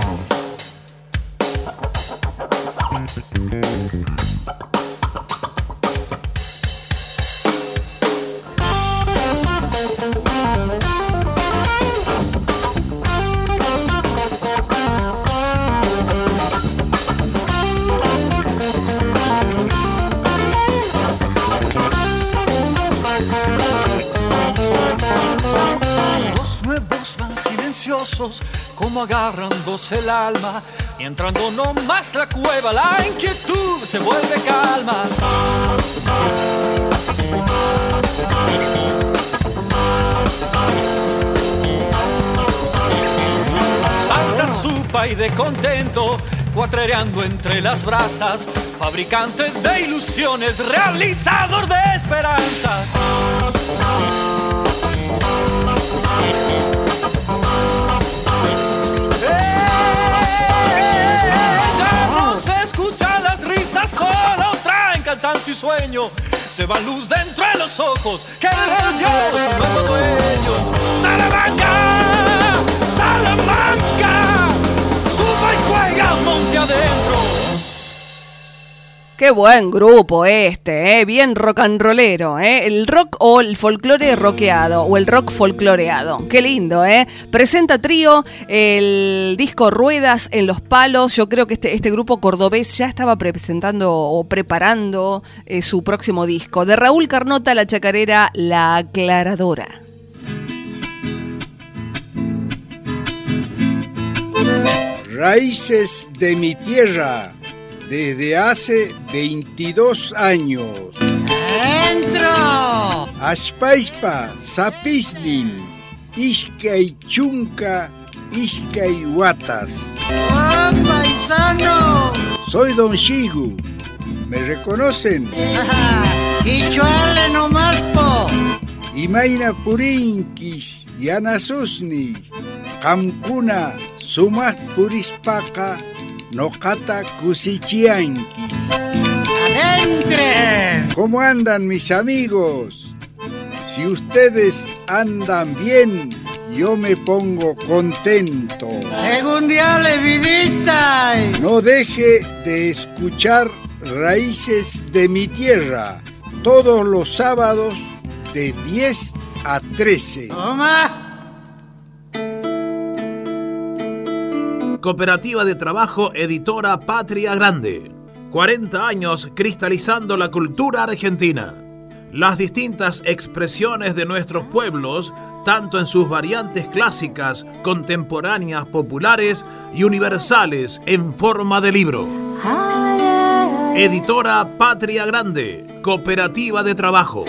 Como agarrándose el alma y entrando no más la cueva, la inquietud se vuelve calma. Salta supa y de contento, cuatrereando entre las brasas, fabricante de ilusiones, realizador de esperanzas. Solo traen cansancio y sueño, se va luz dentro de los ojos, que el Dios es un nuevo dueño. Salamanca, Salamanca, suba y juega monte adentro. Qué buen grupo bien rock and rollero, el rock o el folclore rockeado o el rock folcloreado, qué lindo, presenta Trío el disco Ruedas en los Palos. Yo creo que este grupo cordobés ya estaba presentando o preparando su próximo disco. De Raúl Carnota, la chacarera La Aclaradora. Raíces de mi tierra. Desde hace 22 años. ¡Entro! Aspaispa, Zapislin, Iskay Chunca, Iskay Huatas. ¡Ah, paisano! Soy Don Shigu. ¿Me reconocen? ¡Quichuale nomás, po! Imaina Purinkis, Yanasusni, Kamkuna, Sumat Purispaca, Nokata Kusichianki. ¡Adentren! ¿Cómo andan mis amigos? Si ustedes andan bien, yo me pongo contento. ¡Segundiale, vidita! No deje de escuchar Raíces de mi tierra todos los sábados de 10 a 13. ¡Toma! Cooperativa de Trabajo Editora Patria Grande. 40 años cristalizando la cultura argentina. Las distintas expresiones de nuestros pueblos, tanto en sus variantes clásicas, contemporáneas, populares y universales en forma de libro. Editora Patria Grande. Cooperativa de Trabajo.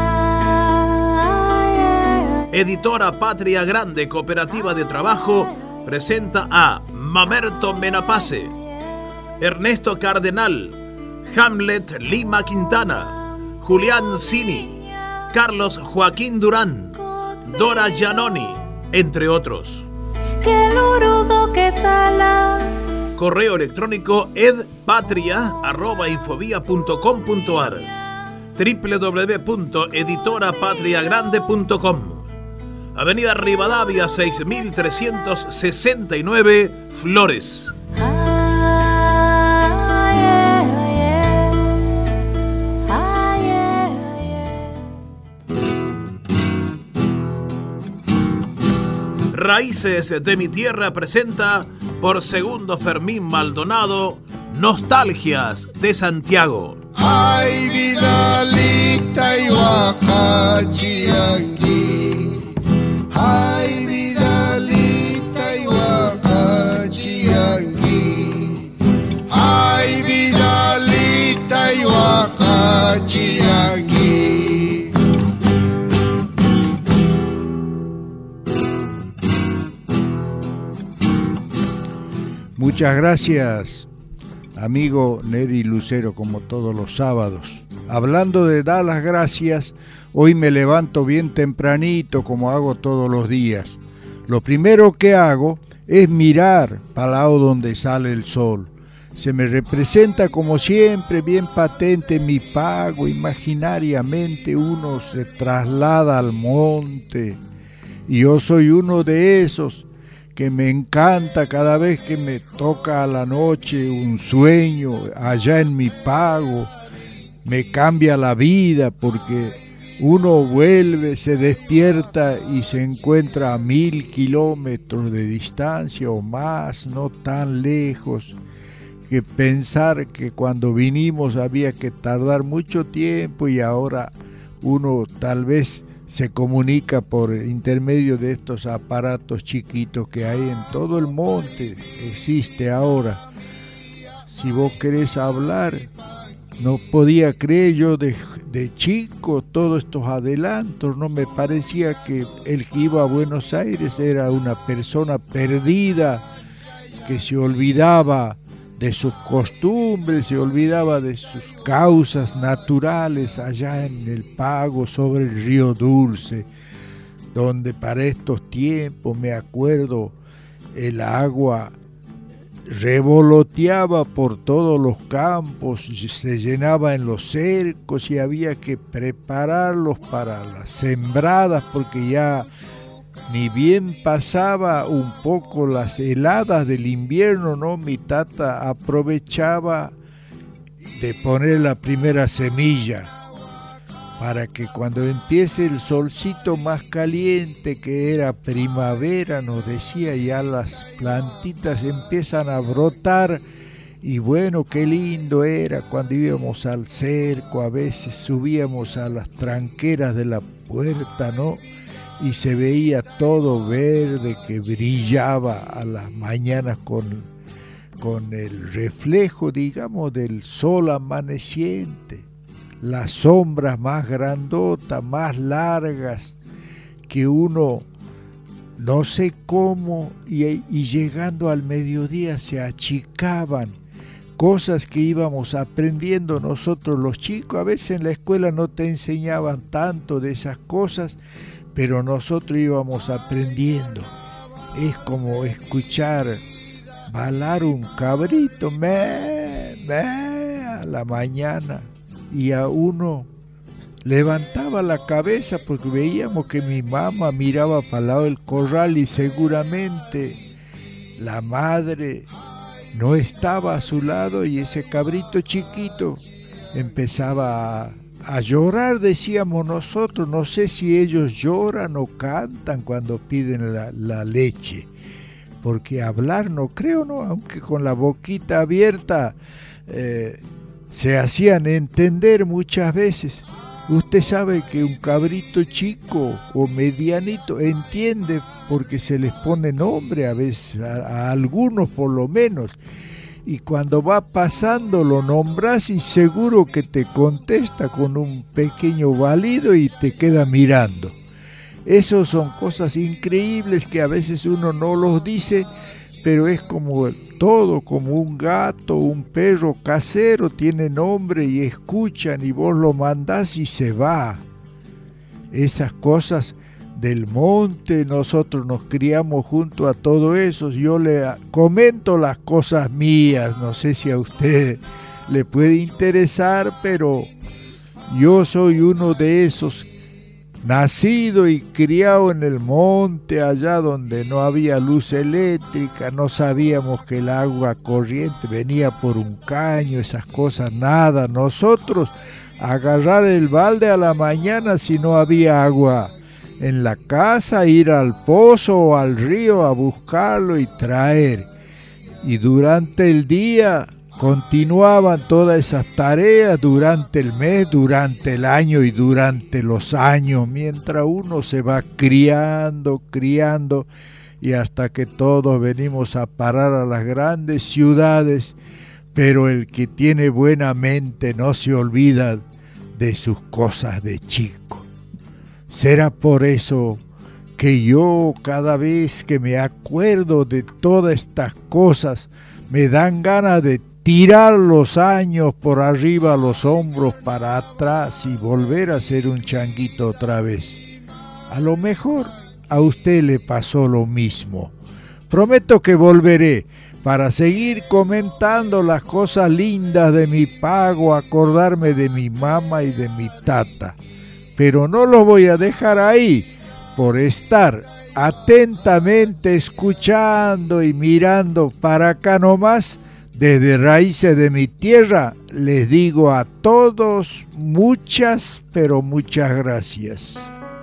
Editora Patria Grande. Cooperativa de Trabajo presenta a Mamerto Menapace, Ernesto Cardenal, Hamlet Lima Quintana, Julián Cini, Carlos Joaquín Durán, Dora Giannoni, entre otros. Correo electrónico edpatria@infobia.com.ar, www.editorapatriagrande.com. Avenida Rivadavia 6369, Flores. Raíces de mi tierra presenta por segundo Fermín Maldonado Nostalgias de Santiago. Ay, Vidalita y Huacachiangui. Ay, Vidalita y Huacachiangui. Ay, Vidalita y Huacachiangui. Muchas gracias, amigo Neri Lucero, como todos los sábados. Hablando de dar las gracias, hoy me levanto bien tempranito, como hago todos los días. Lo primero que hago es mirar para el lado donde sale el sol. Se me representa como siempre, bien patente mi pago. Imaginariamente uno se traslada al monte. Y yo soy uno de esos que me encanta cada vez que me toca a la noche un sueño allá en mi pago. Me cambia la vida porque uno vuelve, se despierta y se encuentra a 1000 kilómetros de distancia o más, no tan lejos. Que pensar que cuando vinimos había que tardar mucho tiempo y ahora uno tal vez se comunica por intermedio de estos aparatos chiquitos que hay en todo el monte, existe ahora. Si vos querés hablar, no podía creer yo de chico todos estos adelantos, no me parecía que el que iba a Buenos Aires era una persona perdida, que se olvidaba de sus costumbres, se olvidaba de sus causas naturales allá en el pago sobre el río Dulce, donde para estos tiempos, me acuerdo, el agua revoloteaba por todos los campos, se llenaba en los cercos y había que prepararlos para las sembradas porque ya ni bien pasaba un poco las heladas del invierno, ¿no? Mi tata aprovechaba de poner la primera semilla para que cuando empiece el solcito más caliente, que era primavera, nos decía, ya las plantitas empiezan a brotar. Y bueno, qué lindo era cuando íbamos al cerco, a veces subíamos a las tranqueras de la puerta, ¿no? Y se veía todo verde que brillaba a las mañanas con el reflejo, digamos, del sol amaneciente. Las sombras más grandotas, más largas, que uno no sé cómo, y llegando al mediodía se achicaban. Cosas que íbamos aprendiendo nosotros los chicos. A veces en la escuela no te enseñaban tanto de esas cosas, pero nosotros íbamos aprendiendo. Es como escuchar balar un cabrito, a la mañana, y a uno levantaba la cabeza porque veíamos que mi mamá miraba para el lado del corral y seguramente la madre no estaba a su lado y ese cabrito chiquito empezaba a llorar, decíamos nosotros. No sé si ellos lloran o cantan cuando piden la leche, porque hablar no creo, ¿no? Aunque con la boquita abierta se hacían entender muchas veces. Usted sabe que un cabrito chico o medianito entiende porque se les pone nombre a veces, a algunos por lo menos. Y cuando va pasando lo nombras y seguro que te contesta con un pequeño balido y te queda mirando. Esas son cosas increíbles que a veces uno no los dice, pero es como todo, como un gato, un perro casero, tiene nombre y escuchan y vos lo mandás y se va. Esas cosas del monte, nosotros nos criamos junto a todo eso. Yo le comento las cosas mías, no sé si a usted le puede interesar, pero yo soy uno de esos, nacido y criado en el monte, allá donde no había luz eléctrica, no sabíamos que el agua corriente venía por un caño, esas cosas, nada. Nosotros agarrar el balde a la mañana si no había agua en la casa, ir al pozo o al río a buscarlo y traer. Y durante el día continuaban todas esas tareas, durante el mes, durante el año y durante los años, mientras uno se va criando y hasta que todos venimos a parar a las grandes ciudades. Pero el que tiene buena mente no se olvida de sus cosas de chico. Será por eso que yo cada vez que me acuerdo de todas estas cosas me dan ganas de tirar los años por arriba, los hombros para atrás y volver a ser un changuito otra vez. A lo mejor a usted le pasó lo mismo. Prometo que volveré, para seguir comentando las cosas lindas de mi pago, acordarme de mi mamá y de mi tata. Pero no los voy a dejar ahí por estar atentamente escuchando y mirando para acá nomás. Desde Raíces de mi Tierra les digo a todos muchas, pero muchas gracias.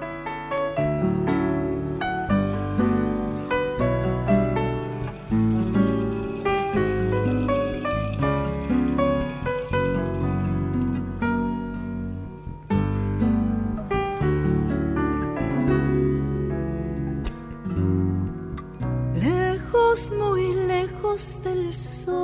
Muy lejos del sol,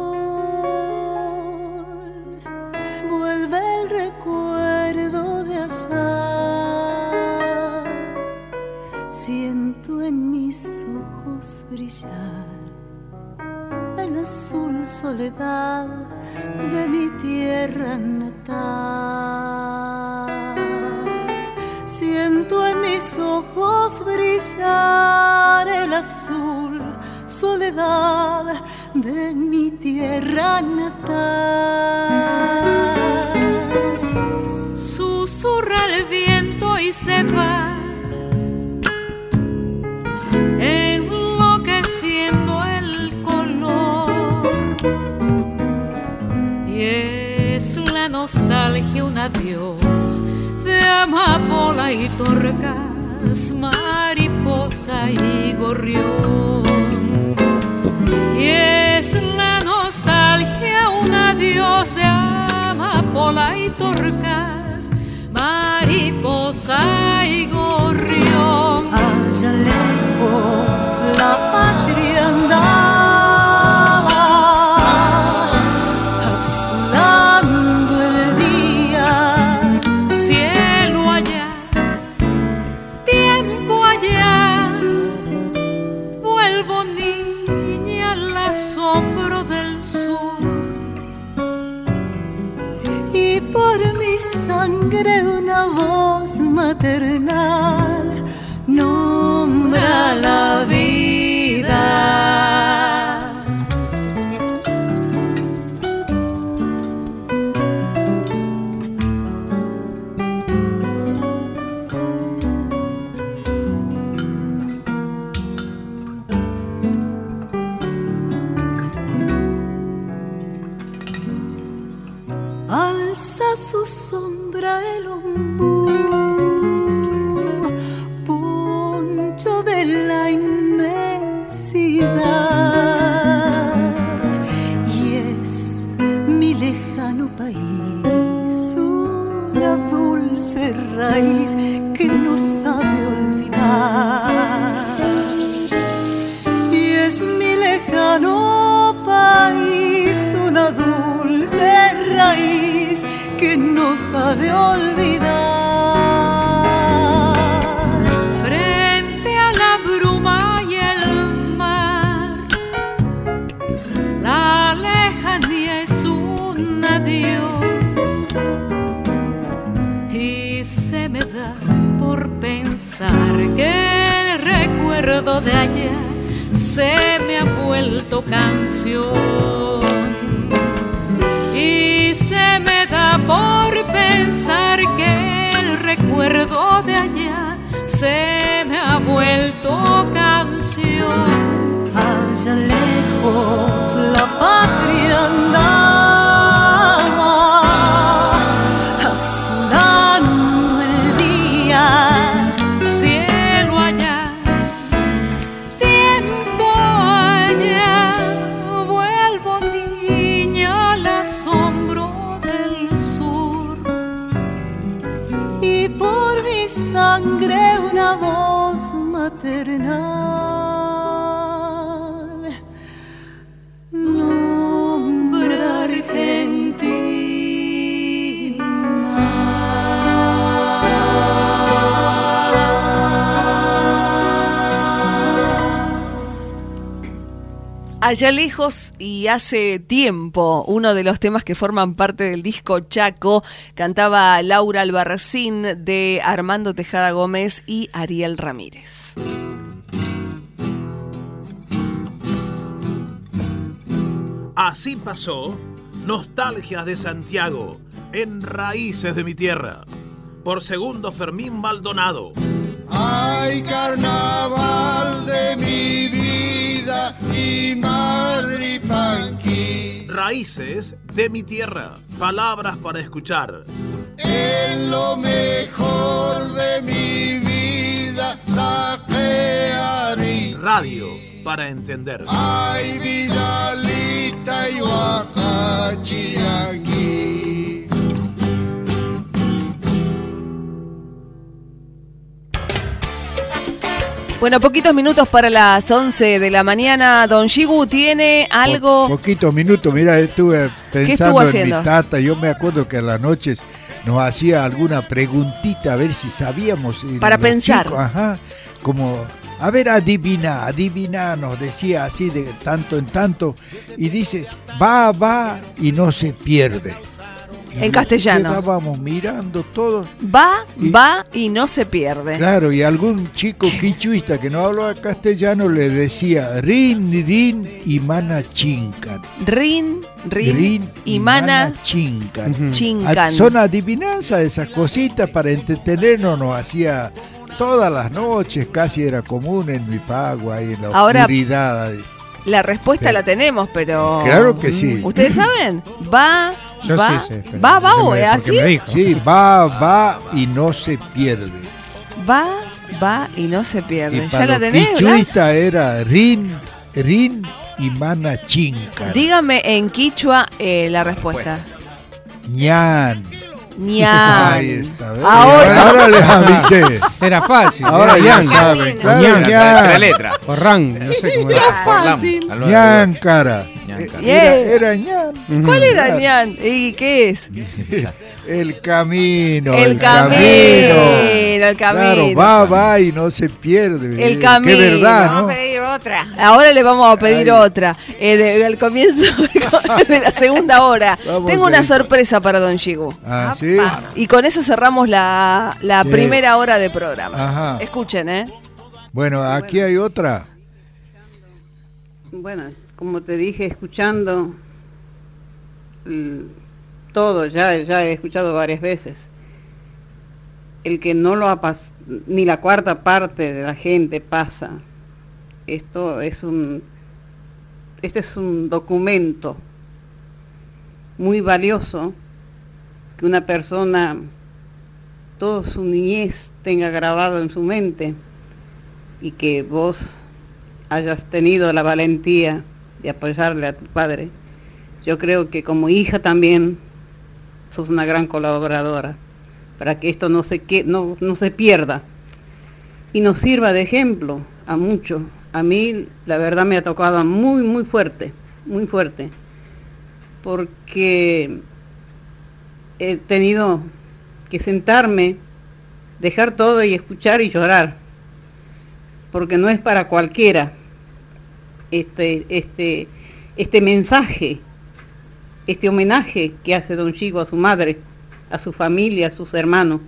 vuelve el recuerdo de allá. Siento en mis ojos brillar el azul soledad de mi tierra natal. Siento en mis ojos brillar el azul soledad de mi tierra natal. Susurra el viento y se va, enloqueciendo el color, y es la nostalgia un adiós de amapola y torcas, mariposa y gorrión. Y es la nostalgia un adiós de amapola y torcas, mariposa y gorrión. Allá lejos la patria andaba, azulando el día. Cielo allá, tiempo allá, vuelvo al asombro del sur. Y por mi sangre una voz maternal nombra la vida. Alza su sombra el ombú, poncho de la inmensidad, y es mi lejano país una dulce raíz que no sabe olvidar. Y es mi lejano país una dulce raíz que no sabe olvidar. Frente a la bruma y el mar, la lejanía es un adiós, y se me da por pensar que el recuerdo de allá se me ha vuelto canción. Y se me da por pensar que el recuerdo de allá se me ha vuelto canción. Allá lejos la patria andaba, azulando el día. Cielo allá, tiempo allá, vuelvo niña al asombro del sur. Y por mi sangre una voz maternal nombra Allá lejos y hace tiempo, uno de los temas que forman parte del disco Chaco, cantaba Laura Albarracín, de Armando Tejada Gómez y Ariel Ramírez. Así pasó Nostalgias de Santiago en Raíces de mi Tierra, por Segundo Fermín Maldonado. Ay, carnaval de mi vida y Marripanqui. Raíces de mi Tierra, palabras para escuchar. En lo mejor de mi vida saquearé. Radio para entender. Ay, Vidalita y Huacachiangui. Bueno, poquitos minutos para las 11 de la mañana. Don Shigu tiene algo... Poquitos minutos, mira, estuve pensando en mi haciendo? tata. Yo me acuerdo que a las noches nos hacía alguna preguntita a ver si sabíamos. Para los pensar. chicos, como, a ver, adivina, nos decía así de tanto en tanto. Y dice, va y no se pierde. En castellano. Estábamos mirando todos. Va y no se pierde. Claro, y algún chico quichuista que no hablaba castellano le decía rin y mana chincan. Rin y mana chincan. Chincan. Son adivinanzas, esas cositas para entretenernos, nos hacía todas las noches, casi era común en mi Pagua y en la oscuridad. La respuesta la tenemos, pero... Claro que sí. ¿Ustedes saben? Yo sí sé. Va, ¿así? Sí, va y no se pierde. Va y no se pierde. Y ¿Ya la tenés? Quichuista era rin y mana chinca. Dígame en quichua la respuesta. Ñan. Ahí está. Ahora les avisé. Era fácil. Ahora ya saben. Claro, la letra. O Rang, no sé cómo era. Era fácil. Ñan, cara. Era ñan. ¿Cuál era ñan? ¿Y qué es? El camino. El camino. Claro, va y no se pierde. El camino. Qué verdad, ¿no? Vamos a pedir otra. Ahora le vamos a pedir otra. Al comienzo de la segunda hora. Tengo una sorpresa para Don Shigu. Ah, ¿sí? Y con eso cerramos la primera hora de programa. Ajá. Escuchen, Bueno, aquí hay otra. Bueno, como te dije, escuchando todo, ya he escuchado varias veces. El que no lo ha pasado, ni la cuarta parte de la gente pasa. Este es un documento muy valioso que una persona toda su niñez tenga grabado en su mente y que vos hayas tenido la valentía de apoyarle a tu padre. Yo creo que como hija también sos una gran colaboradora para que esto no se pierda y nos sirva de ejemplo a muchos. A mí la verdad me ha tocado muy fuerte, porque he tenido que sentarme, dejar todo y escuchar y llorar, porque no es para cualquiera este mensaje, este homenaje que hace Don Shigu a su madre, a su familia, a sus hermanos.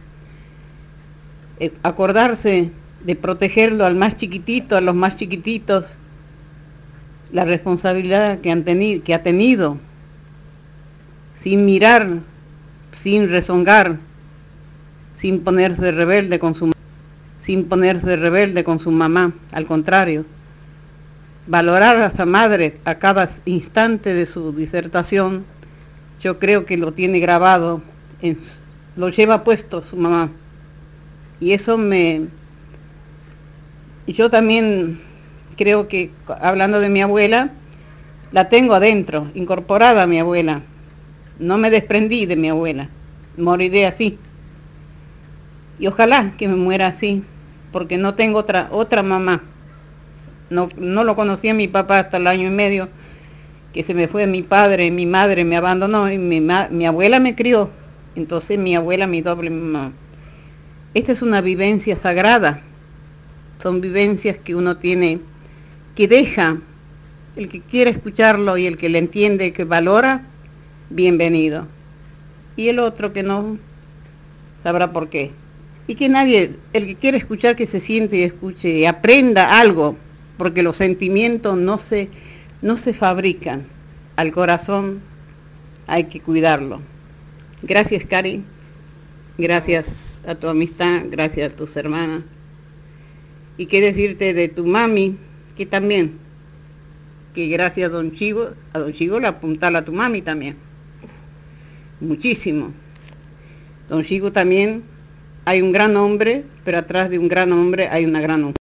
Acordarse de protegerlo al más chiquitito, a los más chiquititos, la responsabilidad que ha tenido, sin mirar, sin rezongar, sin ponerse rebelde con su mamá, al contrario, valorar a esa madre a cada instante de su disertación. Yo creo que lo tiene grabado, lo lleva puesto su mamá, y eso yo también creo que, hablando de mi abuela, la tengo adentro, incorporada a mi abuela. No me desprendí de mi abuela, moriré así. Y ojalá que me muera así, porque no tengo otra mamá. No lo conocí a mi papá hasta el año y medio, que se me fue mi padre, mi madre me abandonó y mi abuela me crió. Entonces mi abuela, mi doble mamá. Esta es una vivencia sagrada. Son vivencias que uno tiene, que deja, el que quiere escucharlo y el que le entiende, que valora, bienvenido. Y el otro que no, sabrá por qué. Y que nadie, el que quiere escuchar, que se siente y escuche y aprenda algo, porque los sentimientos no se fabrican, al corazón hay que cuidarlo. Gracias, Cari. Gracias a tu amistad, gracias a tus hermanas. Y qué decirte de tu mami, que también, que gracias a don Chigo le apuntala a tu mami también. Muchísimo. Don Chigo también, hay un gran hombre, pero atrás de un gran hombre hay una gran mujer.